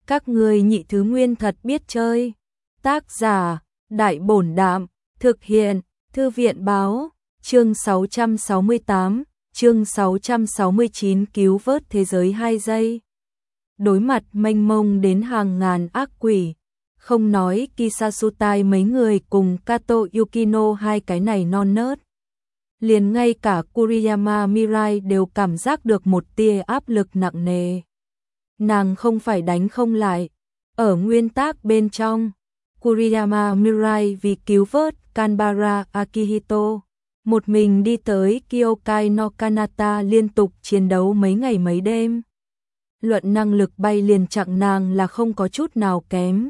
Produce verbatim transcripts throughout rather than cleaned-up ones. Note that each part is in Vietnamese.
Các ngươi nhị thứ nguyên thật biết chơi. Tác giả, Đại Bổn Đạm, thực hiện, Thư viện Báo, chương sáu trăm sáu mươi tám, chương sáu trăm sáu mươi chín cứu vớt thế giới hai giây. Đối mặt mênh mông đến hàng ngàn ác quỷ, không nói Kisasutai mấy người cùng Kato Yukino hai cái này non nớt. Liền ngay cả Kuriyama Mirai đều cảm giác được một tia áp lực nặng nề. Nàng không phải đánh không lại. Ở nguyên tắc bên trong, Kuriyama Mirai vì cứu vớt Kanbara Akihito, một mình đi tới Kyokai no Kanata liên tục chiến đấu mấy ngày mấy đêm. Luận năng lực bay liền chặng nàng là không có chút nào kém.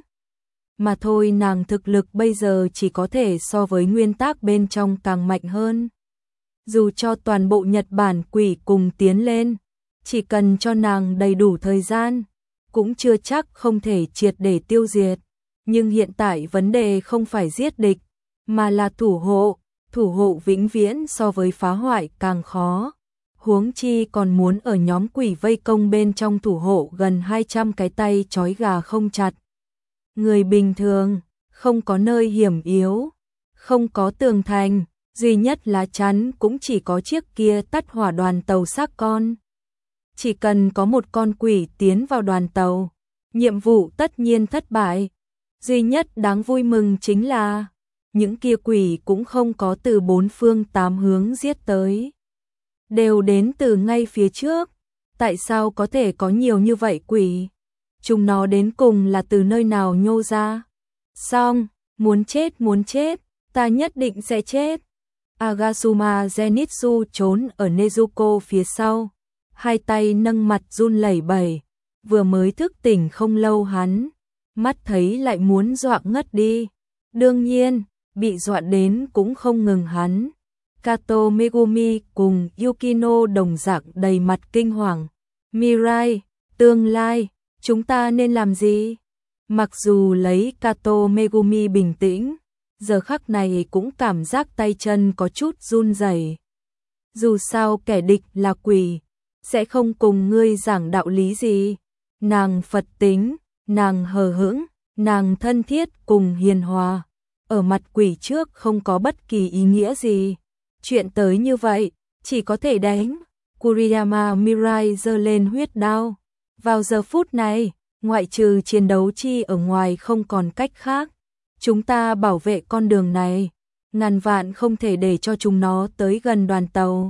Mà thôi, nàng thực lực bây giờ chỉ có thể so với nguyên tắc bên trong càng mạnh hơn. Dù cho toàn bộ Nhật Bản quỷ cùng tiến lên, chỉ cần cho nàng đầy đủ thời gian, cũng chưa chắc không thể triệt để tiêu diệt. Nhưng hiện tại vấn đề không phải giết địch, mà là thủ hộ. Thủ hộ vĩnh viễn so với phá hoại càng khó. Huống chi còn muốn ở nhóm quỷ vây công bên trong thủ hộ gần hai trăm cái tay trói gà không chặt. Người bình thường, không có nơi hiểm yếu, không có tường thành, duy nhất lá chắn cũng chỉ có chiếc kia tắt hỏa đoàn tàu xác con. Chỉ cần có một con quỷ tiến vào đoàn tàu, nhiệm vụ tất nhiên thất bại. Duy nhất đáng vui mừng chính là những kia quỷ cũng không có từ bốn phương tám hướng giết tới, đều đến từ ngay phía trước. Tại sao có thể có nhiều như vậy quỷ? Chúng nó đến cùng là từ nơi nào nhô ra? Xong, muốn chết muốn chết, ta nhất định sẽ chết. Agasuma Zenitsu trốn ở Nezuko phía sau, hai tay nâng mặt run lẩy bẩy. Vừa mới thức tỉnh không lâu hắn, mắt thấy lại muốn dọa ngất đi. Đương nhiên, bị dọa đến cũng không ngừng hắn. Kato Megumi cùng Yukino đồng dạng đầy mặt kinh hoàng. Mirai, tương lai, chúng ta nên làm gì? Mặc dù lấy Kato Megumi bình tĩnh, giờ khắc này cũng cảm giác tay chân có chút run rẩy. Dù sao kẻ địch là quỷ, sẽ không cùng ngươi giảng đạo lý gì. Nàng Phật tính, nàng hờ hững, nàng thân thiết cùng hiền hòa. Ở mặt quỷ trước không có bất kỳ ý nghĩa gì. Chuyện tới như vậy, chỉ có thể đánh. Kuriyama Mirai giơ lên huyết đao. Vào giờ phút này, ngoại trừ chiến đấu chi ở ngoài không còn cách khác. Chúng ta bảo vệ con đường này, ngàn vạn không thể để cho chúng nó tới gần đoàn tàu.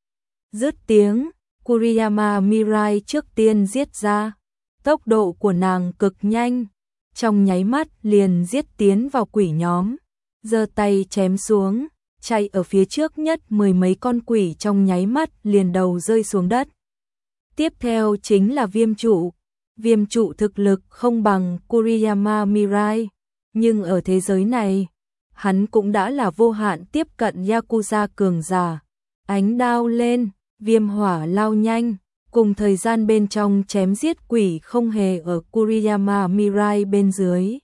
Dứt tiếng, Kuriyama Mirai trước tiên giết ra. Tốc độ của nàng cực nhanh, trong nháy mắt liền giết tiến vào quỷ nhóm, giơ tay chém xuống, chạy ở phía trước nhất mười mấy con quỷ trong nháy mắt liền đầu rơi xuống đất. Tiếp theo chính là viêm trụ. Viêm trụ thực lực không bằng Kuriyama Mirai, nhưng ở thế giới này, hắn cũng đã là vô hạn tiếp cận Yakuza cường giả. Ánh đao lên, viêm hỏa lao nhanh, cùng thời gian bên trong chém giết quỷ không hề ở Kuriyama Mirai bên dưới.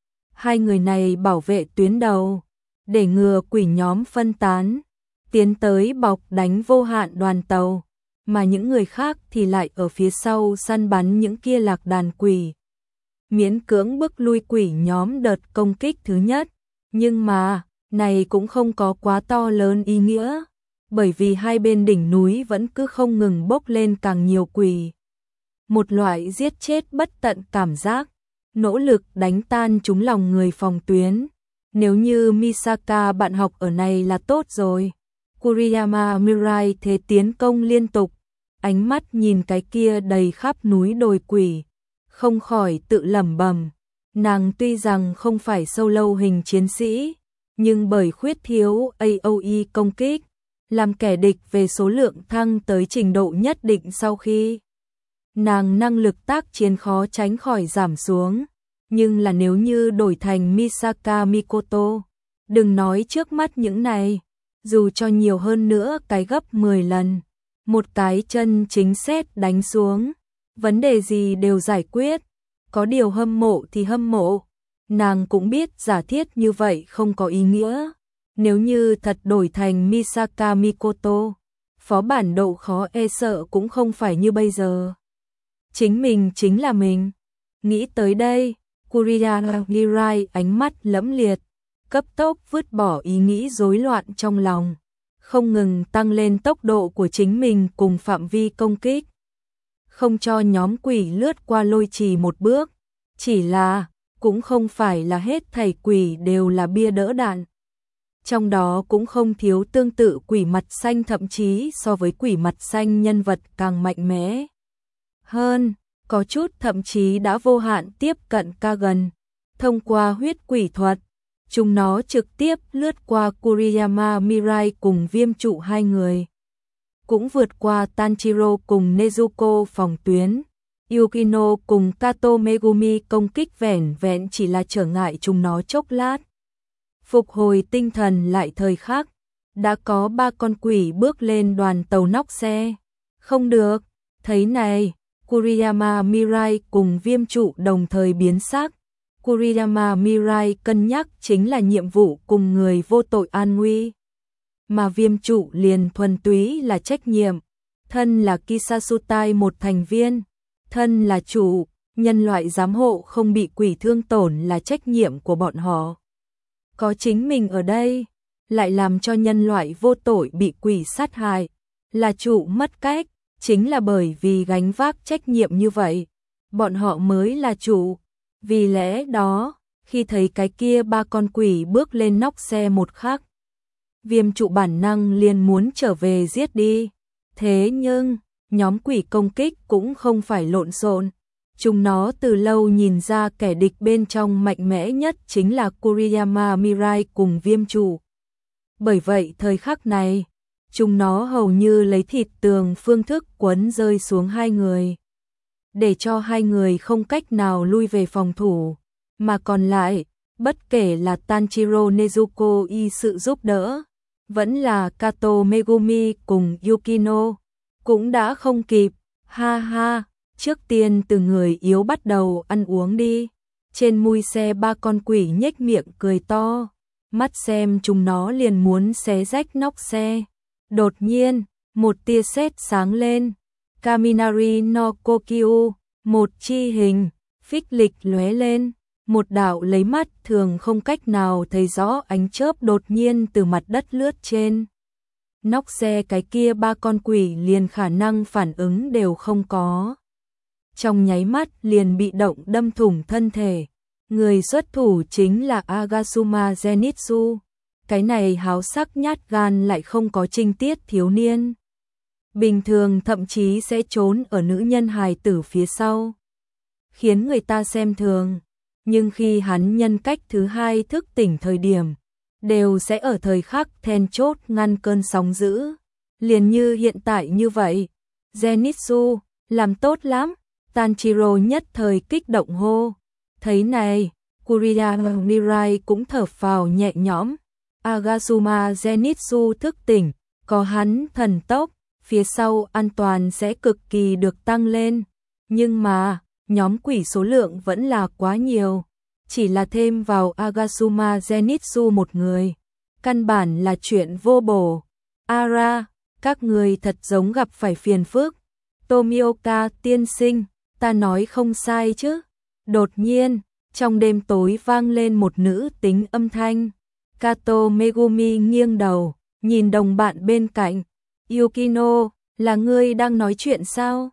Hai người này bảo vệ tuyến đầu, để ngừa quỷ nhóm phân tán, tiến tới bọc đánh vô hạn đoàn tàu, mà những người khác thì lại ở phía sau săn bắn những kia lạc đàn quỷ. Miễn cưỡng bức lui quỷ nhóm đợt công kích thứ nhất, nhưng mà, này cũng không có quá to lớn ý nghĩa. Bởi vì hai bên đỉnh núi vẫn cứ không ngừng bốc lên càng nhiều quỷ. Một loại giết chết bất tận cảm giác, nỗ lực đánh tan chúng lòng người phòng tuyến. Nếu như Misaka bạn học ở này là tốt rồi. Kuriyama Mirai thế tiến công liên tục, ánh mắt nhìn cái kia đầy khắp núi đồi quỷ, không khỏi tự lẩm bẩm. Nàng tuy rằng không phải sâu lâu hình chiến sĩ, nhưng bởi khuyết thiếu a o e công kích, làm kẻ địch về số lượng thăng tới trình độ nhất định sau khi nàng năng lực tác chiến khó tránh khỏi giảm xuống. Nhưng là nếu như đổi thành Misaka Mikoto, đừng nói trước mắt những này, dù cho nhiều hơn nữa cái gấp mười lần, một cái chân chính sét đánh xuống, vấn đề gì đều giải quyết. Có điều hâm mộ thì hâm mộ, nàng cũng biết giả thiết như vậy không có ý nghĩa. Nếu như thật đổi thành Misaka Mikoto, phó bản độ khó e sợ cũng không phải như bây giờ. Chính mình chính là mình. Nghĩ tới đây, Kuriyama Mirai ánh mắt lẫm liệt, cấp tốc vứt bỏ ý nghĩ rối loạn trong lòng, không ngừng tăng lên tốc độ của chính mình cùng phạm vi công kích. Không cho nhóm quỷ lướt qua lôi trì một bước, chỉ là, cũng không phải là hết thảy quỷ đều là bia đỡ đạn. Trong đó cũng không thiếu tương tự quỷ mặt xanh, thậm chí so với quỷ mặt xanh nhân vật càng mạnh mẽ hơn, có chút thậm chí đã vô hạn tiếp cận Kagan. Thông qua huyết quỷ thuật, chúng nó trực tiếp lướt qua Kuriyama Mirai cùng Viêm Trụ hai người, cũng vượt qua Tanjiro cùng Nezuko phòng tuyến. Yukino cùng Kato Megumi công kích vẻn vẹn chỉ là trở ngại chúng nó chốc lát. Phục hồi tinh thần lại thời khắc, đã có ba con quỷ bước lên đoàn tàu nóc xe. Không được, thấy này, Kuriyama Mirai cùng Viêm Trụ đồng thời biến sắc. Kuriyama Mirai cân nhắc chính là nhiệm vụ cùng người vô tội an nguy, mà Viêm Trụ liền thuần túy là trách nhiệm. Thân là Kisasutai một thành viên, thân là chủ, nhân loại giám hộ không bị quỷ thương tổn là trách nhiệm của bọn họ. Có chính mình ở đây, lại làm cho nhân loại vô tội bị quỷ sát hại, là chủ mất cách, chính là bởi vì gánh vác trách nhiệm như vậy, bọn họ mới là chủ. Vì lẽ đó, khi thấy cái kia ba con quỷ bước lên nóc xe một khắc, Viêm Trụ bản năng liền muốn trở về giết đi. Thế nhưng, nhóm quỷ công kích cũng không phải lộn xộn. Chúng nó từ lâu nhìn ra kẻ địch bên trong mạnh mẽ nhất chính là Kuriyama Mirai cùng Viêm Trụ. Bởi vậy thời khắc này, chúng nó hầu như lấy thịt tường phương thức quấn rơi xuống hai người, để cho hai người không cách nào lui về phòng thủ, mà còn lại, bất kể là Tanjiro Nezuko y sự giúp đỡ, vẫn là Kato Megumi cùng Yukino, cũng đã không kịp. Ha ha, trước tiên từ người yếu bắt đầu ăn uống đi. Trên mui xe ba con quỷ nhếch miệng cười to, mắt xem chúng nó liền muốn xé rách nóc xe. Đột nhiên, một tia sét sáng lên, Kaminari no Kokyu, một chi hình phích lịch lóe lên, một đạo lấy mắt thường không cách nào thấy rõ ánh chớp đột nhiên từ mặt đất lướt trên nóc xe, cái kia ba con quỷ liền khả năng phản ứng đều không có, trong nháy mắt liền bị động đâm thủng thân thể. Người xuất thủ chính là Agasuma Zenitsu, cái này háo sắc nhát gan lại không có trinh tiết thiếu niên, bình thường thậm chí sẽ trốn ở nữ nhân hài tử phía sau, khiến người ta xem thường. Nhưng khi hắn nhân cách thứ hai thức tỉnh thời điểm, đều sẽ ở thời khắc then chốt ngăn cơn sóng dữ. Liền như hiện tại như vậy, Zenitsu, làm tốt lắm, Tanjiro nhất thời kích động hô. Thấy này, Kuriyama Mirai cũng thở phào nhẹ nhõm. Agasuma Zenitsu thức tỉnh, có hắn thần tốc, phía sau an toàn sẽ cực kỳ được tăng lên. Nhưng mà, nhóm quỷ số lượng vẫn là quá nhiều, chỉ là thêm vào Agasuma Zenitsu một người, căn bản là chuyện vô bổ. Ara, các người thật giống gặp phải phiền phức. Tomioka tiên sinh, ta nói không sai chứ? Đột nhiên, trong đêm tối vang lên một nữ tính âm thanh. Kato Megumi nghiêng đầu, nhìn đồng bạn bên cạnh. Yukino, là ngươi đang nói chuyện sao?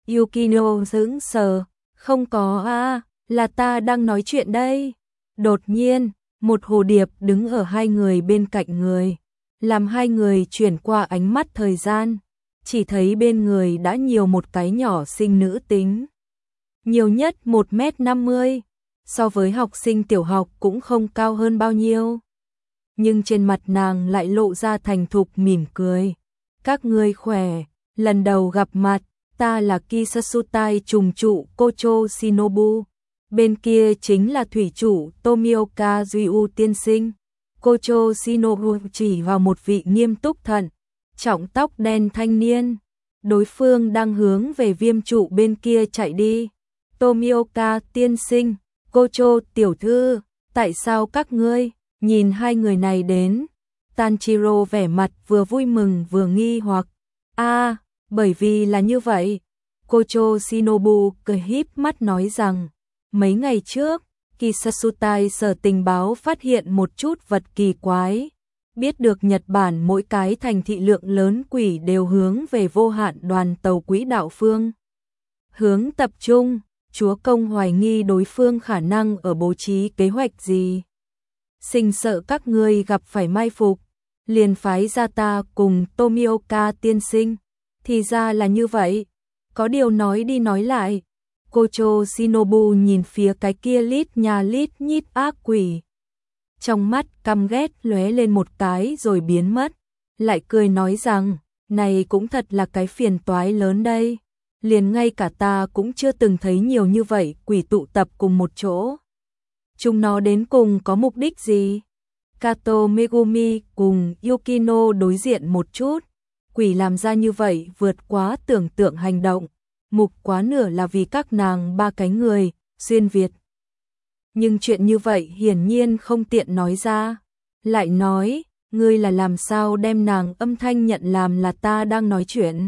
Yukino sững sờ, không có a, là ta đang nói chuyện đây. Đột nhiên, một hồ điệp đứng ở hai người bên cạnh người, làm hai người chuyển qua ánh mắt thời gian, chỉ thấy bên người đã nhiều một cái nhỏ xinh nữ tính. Nhiều nhất một mét năm mươi, so với học sinh tiểu học cũng không cao hơn bao nhiêu. Nhưng trên mặt nàng lại lộ ra thành thục mỉm cười. Các ngươi khỏe, lần đầu gặp mặt, ta là Kisasutai trùng trụ Kocho Shinobu. Bên kia chính là thủy chủ Tomioka Ryu tiên sinh. Kocho Shinobu chỉ vào một vị nghiêm túc thận trọng tóc đen thanh niên. Đối phương đang hướng về Viêm Trụ bên kia chạy đi. Tomioka tiên sinh, Kocho tiểu thư, tại sao các ngươi nhìn hai người này đến? Tanjiro vẻ mặt vừa vui mừng vừa nghi hoặc. A, à, bởi vì là như vậy. Kocho Shinobu cười híp mắt nói rằng, Mấy ngày trước, Kisasutai sở tình báo phát hiện một chút vật kỳ quái. Biết được Nhật Bản mỗi cái thành thị lượng lớn quỷ đều hướng về vô hạn đoàn tàu quỹ đạo phương. Hướng tập trung, chúa công hoài nghi đối phương khả năng ở bố trí kế hoạch gì. Sinh sợ các ngươi gặp phải mai phục, liền phái ra ta cùng Tomioka tiên sinh. Thì ra là như vậy, có điều nói đi nói lại. Kocho Shinobu nhìn phía cái kia lít nhà lít nhít ác quỷ. Trong mắt căm ghét lóe lên một cái rồi biến mất, lại cười nói rằng, này cũng thật là cái phiền toái lớn đây. Liền ngay cả ta cũng chưa từng thấy nhiều như vậy quỷ tụ tập cùng một chỗ. Chúng nó đến cùng có mục đích gì? Kato Megumi cùng Yukino đối diện một chút. Quỷ làm ra như vậy vượt quá tưởng tượng hành động. Mục quá nửa là vì các nàng ba cái người, xuyên Việt. Nhưng chuyện như vậy hiển nhiên không tiện nói ra. Lại nói, ngươi là làm sao đem nàng âm thanh nhận làm là ta đang nói chuyện.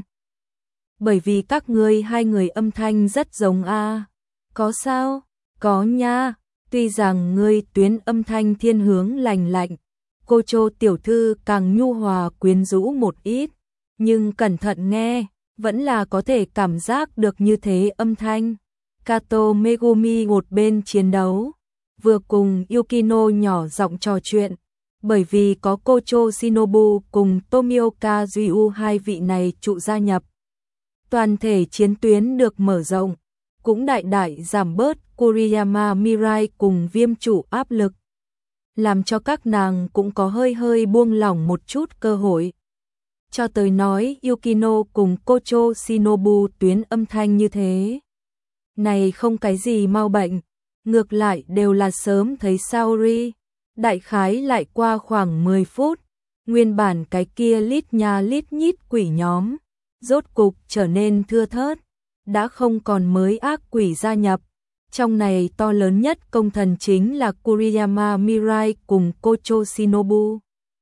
Bởi vì các ngươi hai người âm thanh rất giống a. Có sao? Có nha. Tuy rằng ngươi tuyến âm thanh thiên hướng lành lạnh, Kocho tiểu thư càng nhu hòa quyến rũ một ít, nhưng cẩn thận nghe, vẫn là có thể cảm giác được như thế âm thanh. Kato Megumi một bên chiến đấu, vừa cùng Yukino nhỏ giọng trò chuyện, bởi vì có Kocho Shinobu cùng Tomioka Ryu hai vị này trụ gia nhập. Toàn thể chiến tuyến được mở rộng, cũng đại đại giảm bớt Kuriyama Mirai cùng viêm chủ áp lực, làm cho các nàng cũng có hơi hơi buông lỏng một chút cơ hội. Cho tới nói Yukino cùng Kocho Shinobu tuyến âm thanh như thế. Này không cái gì mau bệnh, ngược lại đều là sớm thấy Saori. Đại khái lại qua khoảng mười phút, nguyên bản cái kia lít nha lít nhít quỷ nhóm, rốt cục trở nên thưa thớt, đã không còn mới ác quỷ gia nhập. Trong này to lớn nhất công thần chính là Kuriyama Mirai cùng Kocho Shinobu.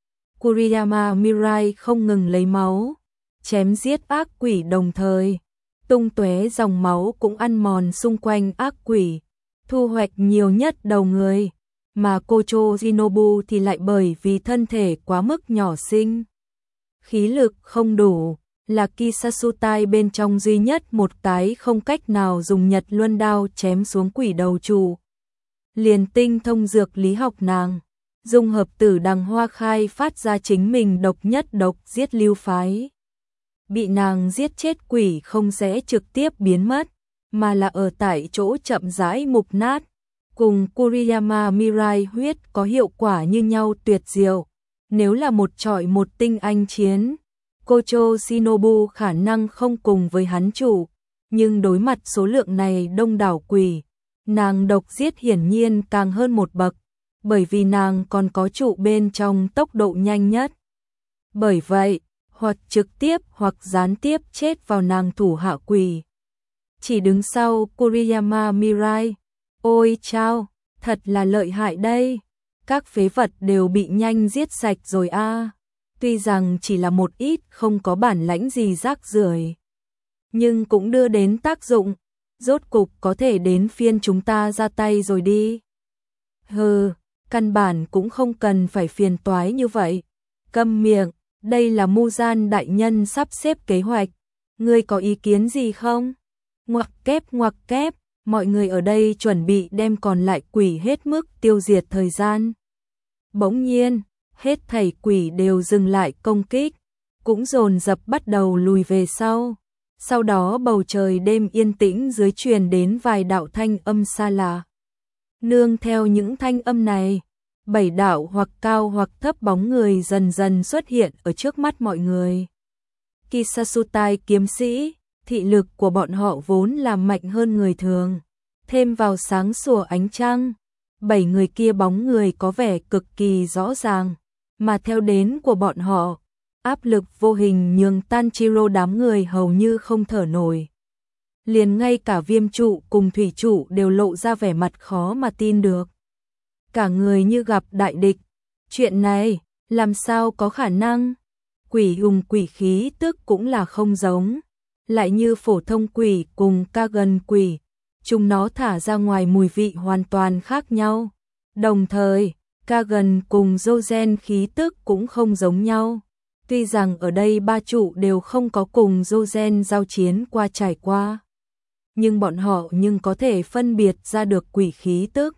Kuriyama Mirai không ngừng lấy máu, chém giết ác quỷ đồng thời, tung tóe dòng máu cũng ăn mòn xung quanh ác quỷ, thu hoạch nhiều nhất đầu người, mà Kocho Shinobu thì lại bởi vì thân thể quá mức nhỏ xinh, khí lực không đủ, là Kisasutai bên trong duy nhất một cái không cách nào dùng Nhật Luân đao chém xuống quỷ đầu chủ. Liền tinh thông dược lý học nàng, dung hợp tử đằng hoa khai phát ra chính mình độc nhất độc giết lưu phái. Bị nàng giết chết quỷ không sẽ trực tiếp biến mất, mà là ở tại chỗ chậm rãi mục nát. Cùng Kuriyama Mirai huyết có hiệu quả như nhau tuyệt diệu. Nếu là một trọi một tinh anh chiến, Kocho Shinobu khả năng không cùng với hắn chủ, nhưng đối mặt số lượng này đông đảo quỷ, nàng độc giết hiển nhiên càng hơn một bậc, bởi vì nàng còn có trụ bên trong tốc độ nhanh nhất. Bởi vậy, hoặc trực tiếp hoặc gián tiếp chết vào nàng thủ hạ quỷ. Chỉ đứng sau Kuriyama Mirai, ôi chao, thật là lợi hại đây, các phế vật đều bị nhanh giết sạch rồi a. À. Tuy rằng chỉ là một ít không có bản lãnh gì rác rưởi, nhưng cũng đưa đến tác dụng, rốt cục có thể đến phiên chúng ta ra tay rồi đi. Hừ, căn bản cũng không cần phải phiền toái như vậy. Câm miệng, đây là Muzan đại nhân sắp xếp kế hoạch, ngươi có ý kiến gì không? Ngoặc kép ngoặc kép, mọi người ở đây chuẩn bị đem còn lại quỷ hết mức tiêu diệt thời gian. Bỗng nhiên, hết thảy quỷ đều dừng lại công kích, cũng dồn dập bắt đầu lùi về sau. Sau đó bầu trời đêm yên tĩnh dưới truyền đến vài đạo thanh âm xa lạ. Nương theo những thanh âm này, bảy đạo hoặc cao hoặc thấp bóng người dần dần xuất hiện ở trước mắt mọi người. Kisasutai kiếm sĩ, thị lực của bọn họ vốn là mạnh hơn người thường, thêm vào sáng sủa ánh trăng, bảy người kia bóng người có vẻ cực kỳ rõ ràng, mà theo đến của bọn họ, áp lực vô hình nhường Tanjiro đám người hầu như không thở nổi. Liền ngay cả viêm trụ cùng thủy trụ đều lộ ra vẻ mặt khó mà tin được. Cả người như gặp đại địch. Chuyện này, làm sao có khả năng? Quỷ hùng quỷ khí tức cũng là không giống. Lại như phổ thông quỷ cùng ca gần quỷ. chúng nó thả ra ngoài mùi vị hoàn toàn khác nhau. Đồng thời, Kagan cùng Jojen khí tức cũng không giống nhau. Tuy rằng ở đây ba trụ đều không có cùng Jojen giao chiến qua trải qua, nhưng bọn họ nhưng có thể phân biệt ra được quỷ khí tức.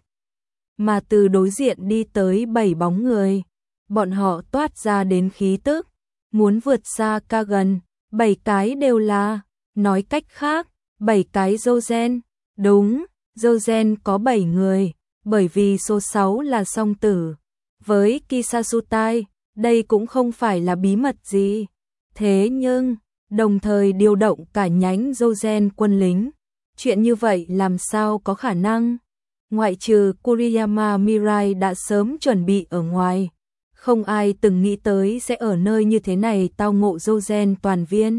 Mà từ đối diện đi tới bảy bóng người, bọn họ toát ra đến khí tức, muốn vượt xa Kagan, bảy cái đều là, nói cách khác, bảy cái Jojen. Đúng, Jojen có bảy người, bởi vì số sáu là song tử. Với Kisasutai, đây cũng không phải là bí mật gì. Thế nhưng, đồng thời điều động cả nhánh Jojen quân lính. Chuyện như vậy làm sao có khả năng? Ngoại trừ Kuriyama Mirai đã sớm chuẩn bị ở ngoài. Không ai từng nghĩ tới sẽ ở nơi như thế này tao ngộ Jojen toàn viên.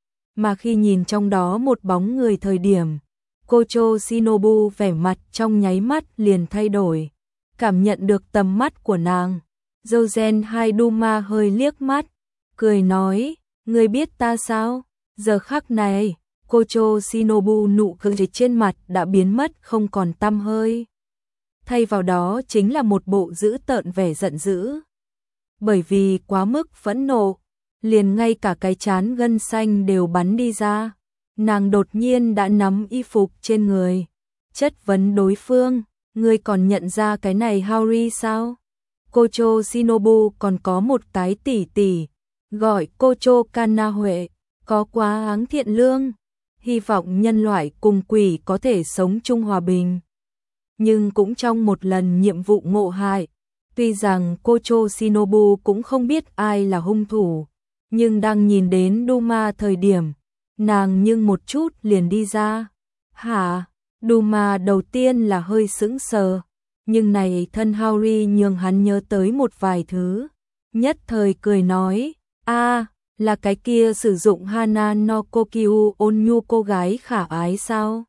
Mà khi nhìn trong đó một bóng người thời điểm, Kocho Shinobu vẻ mặt trong nháy mắt liền thay đổi. Cảm nhận được tầm mắt của nàng, Jojen hai Duma hơi liếc mắt, cười nói, ngươi biết ta sao? Giờ khắc này, Kocho Shinobu nụ cười trên mặt đã biến mất không còn tăm hơi. Thay vào đó chính là một bộ dữ tợn vẻ giận dữ. Bởi vì quá mức phẫn nộ, liền ngay cả cái trán gân xanh đều bắn đi ra. Nàng đột nhiên đã nắm y phục trên người, chất vấn đối phương, ngươi còn nhận ra cái này Haori sao? Kocho Shinobu còn có một cái tỷ tỷ, gọi Kocho Kanahuệ, có quá áng thiện lương, hy vọng nhân loại cùng quỷ có thể sống chung hòa bình. Nhưng cũng trong một lần nhiệm vụ ngộ hại, tuy rằng Kocho Shinobu cũng không biết ai là hung thủ, nhưng đang nhìn đến Duma thời điểm, nàng nhưng một chút liền đi ra. Hả? Duma đầu tiên là hơi sững sờ, nhưng này thân Haori nhường hắn nhớ tới một vài thứ. Nhất thời cười nói, a là cái kia sử dụng Hana no Kokyu Onyu cô gái khả ái sao?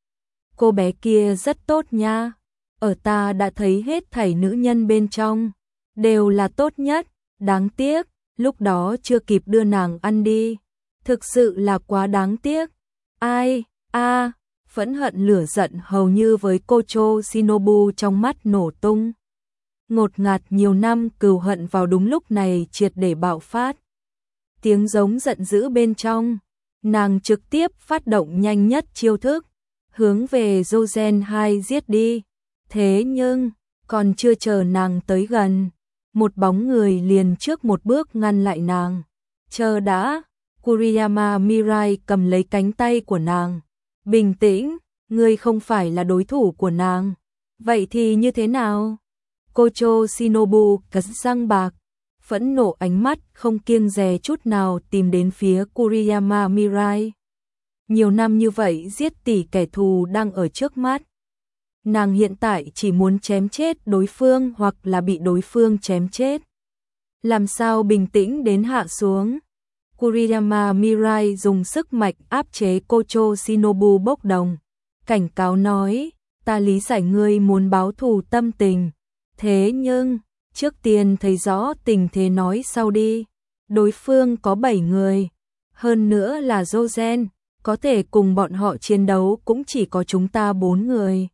Cô bé kia rất tốt nha. Ở ta đã thấy hết thảy nữ nhân bên trong, đều là tốt nhất, đáng tiếc, lúc đó chưa kịp đưa nàng ăn đi. Thực sự là quá đáng tiếc. Ai, a phẫn hận lửa giận hầu như với Kocho Shinobu trong mắt nổ tung. Ngột ngạt nhiều năm cừu hận vào đúng lúc này triệt để bạo phát. Tiếng giống giận dữ bên trong, nàng trực tiếp phát động nhanh nhất chiêu thức, hướng về Jojen hai giết đi. Thế nhưng, còn chưa chờ nàng tới gần, một bóng người liền trước một bước ngăn lại nàng. Chờ đã, Kuriyama Mirai cầm lấy cánh tay của nàng. Bình tĩnh, ngươi không phải là đối thủ của nàng. Vậy thì như thế nào? Kocho Shinobu cắn răng bạc, phẫn nộ ánh mắt không kiêng dè chút nào tìm đến phía Kuriyama Mirai. Nhiều năm như vậy giết tỷ kẻ thù đang ở trước mắt. Nàng hiện tại chỉ muốn chém chết đối phương hoặc là bị đối phương chém chết. Làm sao bình tĩnh đến hạ xuống? Kuriyama Mirai dùng sức mạnh áp chế Kocho Shinobu bốc đồng. Cảnh cáo nói, ta lý giải ngươi muốn báo thù tâm tình. Thế nhưng, trước tiên thấy rõ tình thế nói sau đi. Đối phương có bảy người, hơn nữa là Jojen, có thể cùng bọn họ chiến đấu cũng chỉ có chúng ta bốn người.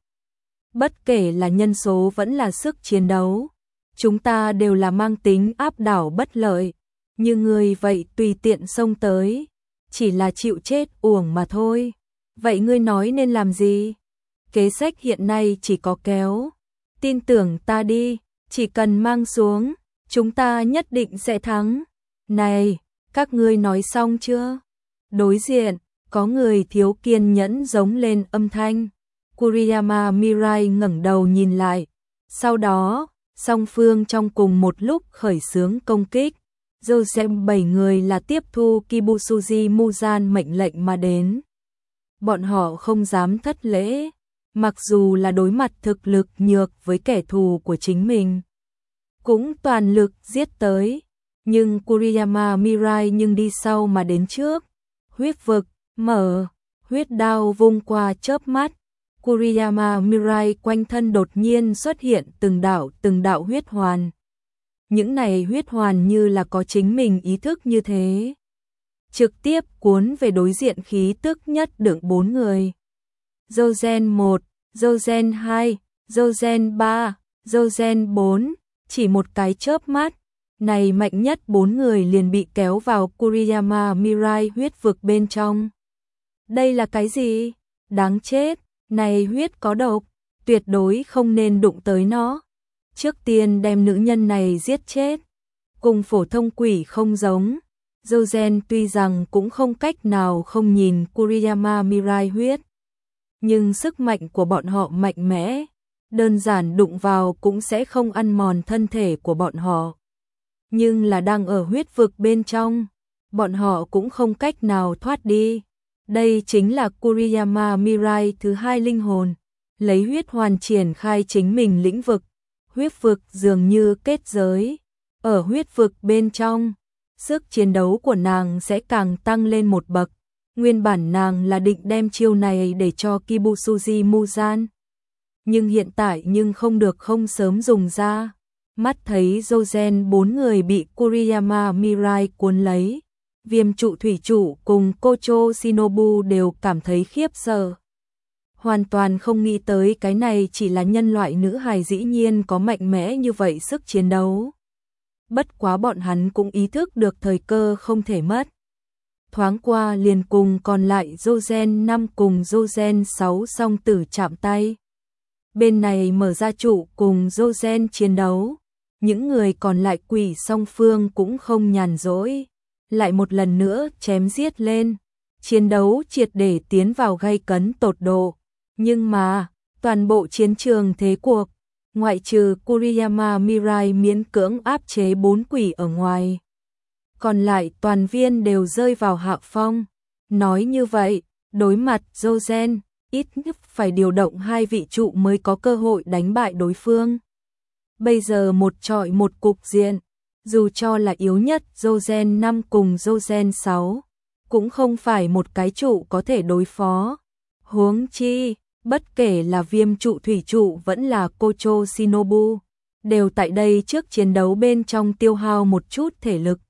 Bất kể là nhân số vẫn là sức chiến đấu, chúng ta đều là mang tính áp đảo bất lợi. Như ngươi vậy tùy tiện xông tới, chỉ là chịu chết uổng mà thôi. Vậy ngươi nói nên làm gì? Kế sách hiện nay chỉ có kéo. Tin tưởng ta đi, chỉ cần mang xuống, chúng ta nhất định sẽ thắng. Này, các ngươi nói xong chưa? Đối diện, có người thiếu kiên nhẫn giống lên âm thanh. Kuriyama Mirai ngẩng đầu nhìn lại. Sau đó, song phương trong cùng một lúc khởi xướng công kích. Joseph bảy người là tiếp thu Kibusuji Muzan mệnh lệnh mà đến. Bọn họ không dám thất lễ, mặc dù là đối mặt thực lực nhược với kẻ thù của chính mình. Cũng toàn lực giết tới, nhưng Kuriyama Mirai nhưng đi sau mà đến trước. Huyết vực, mở, huyết đao vung qua chớp mắt. Kuriyama Mirai quanh thân đột nhiên xuất hiện từng đạo từng đạo huyết hoàn. Những này huyết hoàn như là có chính mình ý thức như thế. Trực tiếp cuốn về đối diện khí tức nhất đựng bốn người. Jojen một, Jojen hai, Jojen ba, Jojen bốn, chỉ một cái chớp mắt, này mạnh nhất bốn người liền bị kéo vào Kuriyama Mirai huyết vực bên trong. Đây là cái gì? Đáng chết, này huyết có độc, tuyệt đối không nên đụng tới nó. Trước tiên đem nữ nhân này giết chết. Cùng phổ thông quỷ không giống, Jojen tuy rằng cũng không cách nào không nhìn Kuriyama Mirai huyết, nhưng sức mạnh của bọn họ mạnh mẽ, đơn giản đụng vào cũng sẽ không ăn mòn thân thể của bọn họ. Nhưng là đang ở huyết vực bên trong, bọn họ cũng không cách nào thoát đi. Đây chính là Kuriyama Mirai thứ hai linh hồn, lấy huyết hoàn triển khai chính mình lĩnh vực. Huyết vực dường như kết giới, ở huyết vực bên trong, sức chiến đấu của nàng sẽ càng tăng lên một bậc. Nguyên bản nàng là định đem chiêu này để cho Kibusuji Muzan, nhưng hiện tại nhưng không được không sớm dùng ra. Mắt thấy Jojen bốn người bị Kuriyama Mirai cuốn lấy, Viêm trụ thủy trụ cùng Kocho Shinobu đều cảm thấy khiếp sợ. Hoàn toàn không nghĩ tới cái này chỉ là nhân loại nữ hài dĩ nhiên có mạnh mẽ như vậy sức chiến đấu. Bất quá bọn hắn cũng ý thức được thời cơ không thể mất. Thoáng qua liền cùng còn lại Jojen năm cùng Jojen sáu song tử chạm tay. Bên này mở ra trụ cùng Jojen chiến đấu. Những người còn lại quỷ song phương cũng không nhàn rỗi. Lại một lần nữa chém giết lên. Chiến đấu triệt để tiến vào gay cấn tột độ. Nhưng mà, toàn bộ chiến trường thế cuộc, ngoại trừ Kuriyama Mirai miễn cưỡng áp chế bốn quỷ ở ngoài, còn lại toàn viên đều rơi vào hạ phong. Nói như vậy, đối mặt Jojen, ít nhất phải điều động hai vị trụ mới có cơ hội đánh bại đối phương. Bây giờ một trọi một cục diện, dù cho là yếu nhất Jojen năm cùng Jojen sáu, cũng không phải một cái trụ có thể đối phó. Huống chi, bất kể là viêm trụ thủy trụ vẫn là Kocho Shinobu, đều tại đây trước chiến đấu bên trong tiêu hao một chút thể lực.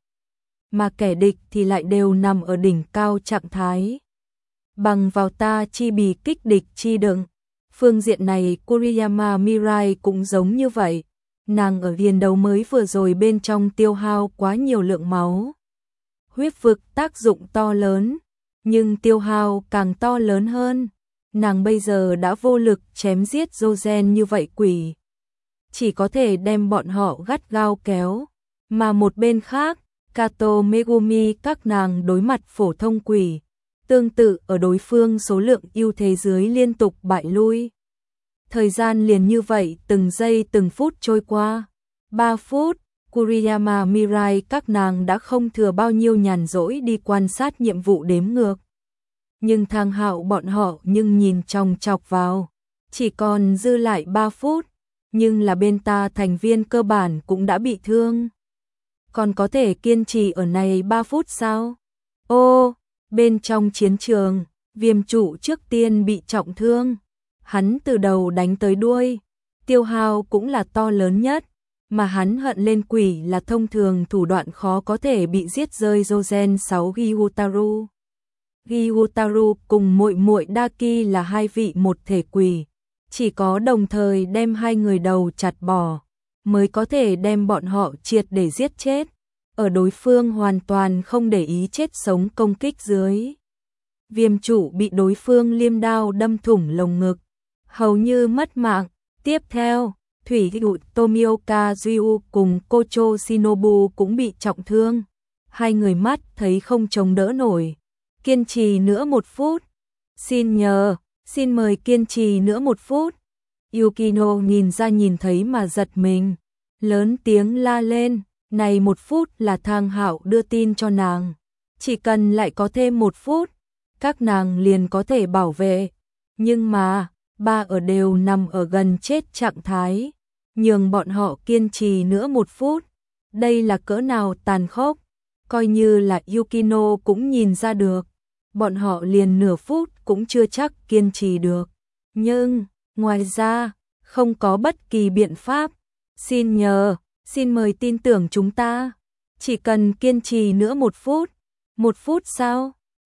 Mà kẻ địch thì lại đều nằm ở đỉnh cao trạng thái. Bằng vào ta chi bì kích địch chi đựng. Phương diện này Kuriyama Mirai cũng giống như vậy. Nàng ở viên đấu mới vừa rồi bên trong tiêu hao quá nhiều lượng máu. Huyết vực tác dụng to lớn, nhưng tiêu hao càng to lớn hơn. Nàng bây giờ đã vô lực chém giết Jojen như vậy quỷ. Chỉ có thể đem bọn họ gắt gao kéo. Mà một bên khác, Kato Megumi các nàng đối mặt phổ thông quỷ. Tương tự ở đối phương số lượng ưu thế dưới liên tục bại lui. Thời gian liền như vậy từng giây từng phút trôi qua. ba phút, Kuriyama Mirai các nàng đã không thừa bao nhiêu nhàn rỗi đi quan sát nhiệm vụ đếm ngược. Nhưng Thang Hạo bọn họ nhưng nhìn chòng chọc vào. Chỉ còn dư lại ba phút, nhưng là bên ta thành viên cơ bản cũng đã bị thương. Còn có thể kiên trì ở này ba phút sao? Ô, bên trong chiến trường, viêm trụ trước tiên bị trọng thương. Hắn từ đầu đánh tới đuôi, tiêu hao cũng là to lớn nhất, mà hắn hận lên quỷ là thông thường thủ đoạn khó có thể bị giết rơi Jojen sáu Gyutaru. Gyutaru cùng muội muội Daki là hai vị một thể quỷ, chỉ có đồng thời đem hai người đầu chặt bỏ, mới có thể đem bọn họ triệt để giết chết, ở đối phương hoàn toàn không để ý chết sống công kích dưới. Viêm trụ bị đối phương liêm đao đâm thủng lồng ngực, hầu như mất mạng. Tiếp theo, Thủy Dụ Tomioka Ryu cùng Kocho Shinobu cũng bị trọng thương. Hai người mắt thấy không chống đỡ nổi. Kiên trì nữa một phút. Xin nhờ, xin mời kiên trì nữa một phút. Yukino nhìn ra nhìn thấy mà giật mình. Lớn tiếng la lên, này một phút là Thang Hạo đưa tin cho nàng. Chỉ cần lại có thêm một phút, các nàng liền có thể bảo vệ. Nhưng mà, ba ở đều nằm ở gần chết trạng thái. Nhường bọn họ kiên trì nữa một phút. Đây là cỡ nào tàn khốc. Coi như là Yukino cũng nhìn ra được. Bọn họ liền nửa phút cũng chưa chắc kiên trì được. Nhưng, ngoài ra, không có bất kỳ biện pháp. Xin nhờ, xin mời tin tưởng chúng ta. Chỉ cần kiên trì nữa một phút. Một phút sao?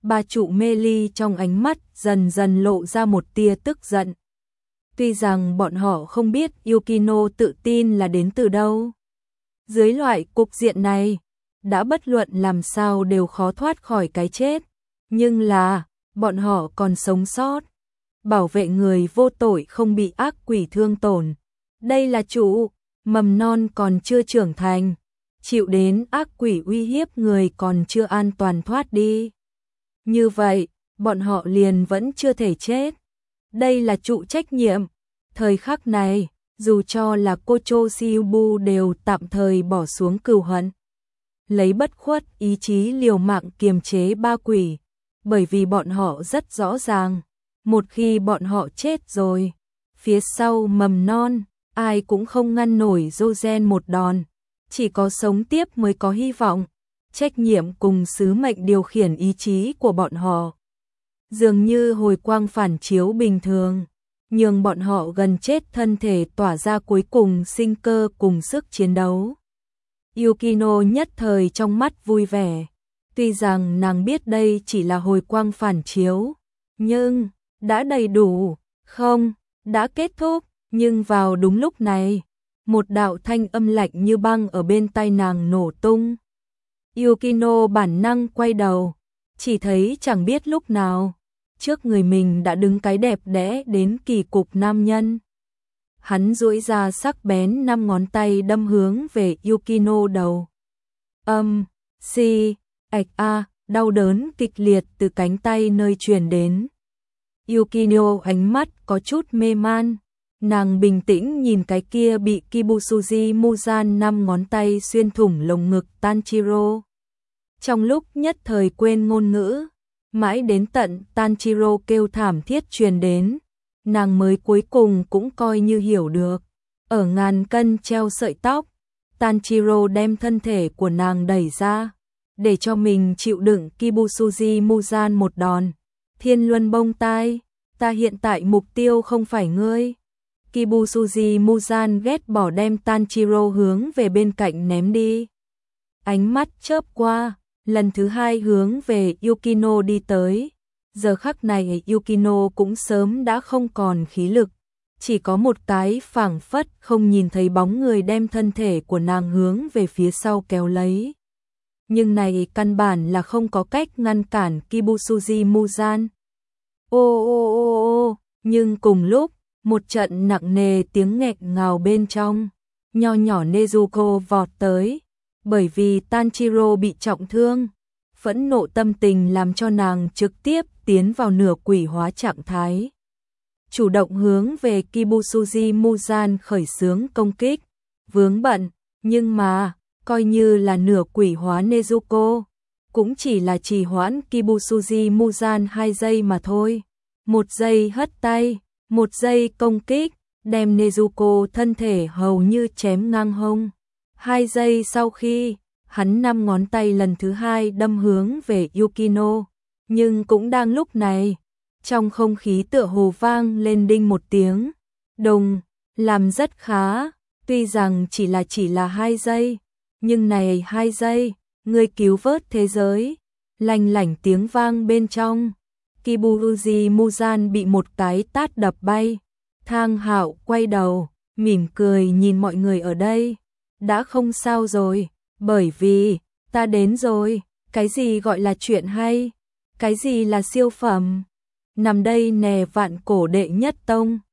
Bà trụ mê ly trong ánh mắt dần dần lộ ra một tia tức giận. Tuy rằng bọn họ không biết Yukino tự tin là đến từ đâu. Dưới loại cục diện này, đã bất luận làm sao đều khó thoát khỏi cái chết. Nhưng là, bọn họ còn sống sót. Bảo vệ người vô tội không bị ác quỷ thương tổn. Đây là chủ, mầm non còn chưa trưởng thành. Chịu đến ác quỷ uy hiếp người còn chưa an toàn thoát đi. Như vậy, bọn họ liền vẫn chưa thể chết. Đây là trụ trách nhiệm. Thời khắc này, dù cho là Kocho Shiubu đều tạm thời bỏ xuống cừu hận. Lấy bất khuất ý chí liều mạng kiềm chế ba quỷ. Bởi vì bọn họ rất rõ ràng, một khi bọn họ chết rồi, phía sau mầm non, ai cũng không ngăn nổi Jojen một đòn. Chỉ có sống tiếp mới có hy vọng. Trách nhiệm cùng sứ mệnh điều khiển ý chí của bọn họ. Dường như hồi quang phản chiếu bình thường, nhường bọn họ gần chết thân thể tỏa ra cuối cùng sinh cơ cùng sức chiến đấu. Yukino nhất thời trong mắt vui vẻ. Tuy rằng nàng biết đây chỉ là hồi quang phản chiếu, nhưng đã đầy đủ, không, đã kết thúc, nhưng vào đúng lúc này, một đạo thanh âm lạnh như băng ở bên tai nàng nổ tung. Yukino bản năng quay đầu, chỉ thấy chẳng biết lúc nào, trước người mình đã đứng cái đẹp đẽ đến kỳ cục nam nhân. Hắn duỗi ra sắc bén năm ngón tay đâm hướng về Yukino đầu. Âm, si, ạch a, đau đớn kịch liệt từ cánh tay nơi truyền đến. Yukino ánh mắt có chút mê man, nàng bình tĩnh nhìn cái kia bị Kibusuji Muzan năm ngón tay xuyên thủng lồng ngực Tanjiro. Trong lúc nhất thời quên ngôn ngữ, mãi đến tận Tanjiro kêu thảm thiết truyền đến, nàng mới cuối cùng cũng coi như hiểu được. Ở ngàn cân treo sợi tóc, Tanjiro đem thân thể của nàng đẩy ra, để cho mình chịu đựng Kibusuji Muzan một đòn. Thiên Luân bông tai, ta hiện tại mục tiêu không phải ngươi. Kibusuji Muzan ghét bỏ đem Tanjiro hướng về bên cạnh ném đi. Ánh mắt chớp qua, lần thứ hai hướng về Yukino đi tới. Giờ khắc này Yukino cũng sớm đã không còn khí lực, chỉ có một cái phảng phất không nhìn thấy bóng người đem thân thể của nàng hướng về phía sau kéo lấy. Nhưng này căn bản là không có cách ngăn cản Kibusuji Muzan. Ô ô ô ô, nhưng cùng lúc, một trận nặng nề tiếng nghẹt ngào bên trong, nho nhỏ Nezuko vọt tới, bởi vì Tanjiro bị trọng thương, phẫn nộ tâm tình làm cho nàng trực tiếp tiến vào nửa quỷ hóa trạng thái. Chủ động hướng về Kibusuji Muzan khởi xướng công kích, vướng bận, nhưng mà, coi như là nửa quỷ hóa Nezuko, cũng chỉ là trì hoãn Kibusuji Muzan hai giây mà thôi. Một giây hất tay, một giây công kích, đem Nezuko thân thể hầu như chém ngang hông. Hai giây sau khi, hắn năm ngón tay lần thứ hai đâm hướng về Yukino, nhưng cũng đang lúc này, trong không khí tựa hồ vang lên đinh một tiếng, đùng, làm rất khá, tuy rằng chỉ là chỉ là hai giây, nhưng này hai giây, người cứu vớt thế giới, lanh lảnh tiếng vang bên trong. Kibusuji Muzan bị một cái tát đập bay. Thang Hạo quay đầu, mỉm cười nhìn mọi người ở đây. Đã không sao rồi, bởi vì, ta đến rồi, cái gì gọi là chuyện hay, cái gì là siêu phẩm. Nằm đây nè vạn cổ đệ nhất tông.